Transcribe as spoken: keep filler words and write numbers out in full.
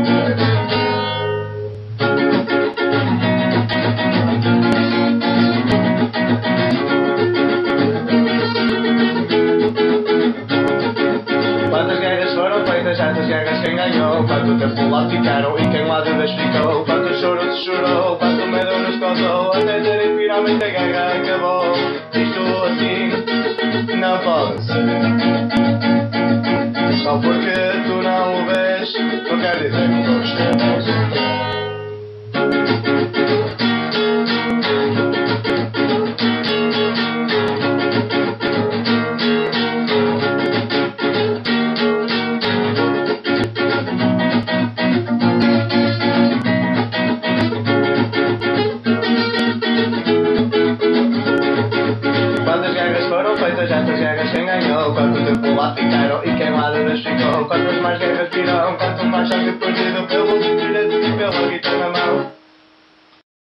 Quantas guerras foram feitas, essas guerras quem ganhou? Quanto tempo lá ficaram e quem lá de vez ficou? Quanto choro se chorou, quanto medo nos causou, até terem finalmente a guerra acabou. Isto assim não pode ser. Só porque tu não o vês, não quer dizer que todos temos. Quantas guerras foram feitas, essas guerras quem ganhou? Quanto tempo lá ficaram e quem lá de vez ficou? Quantas mais guerras virão? Quanto mais sangue perdido pelo direito e pela guitarra na mão?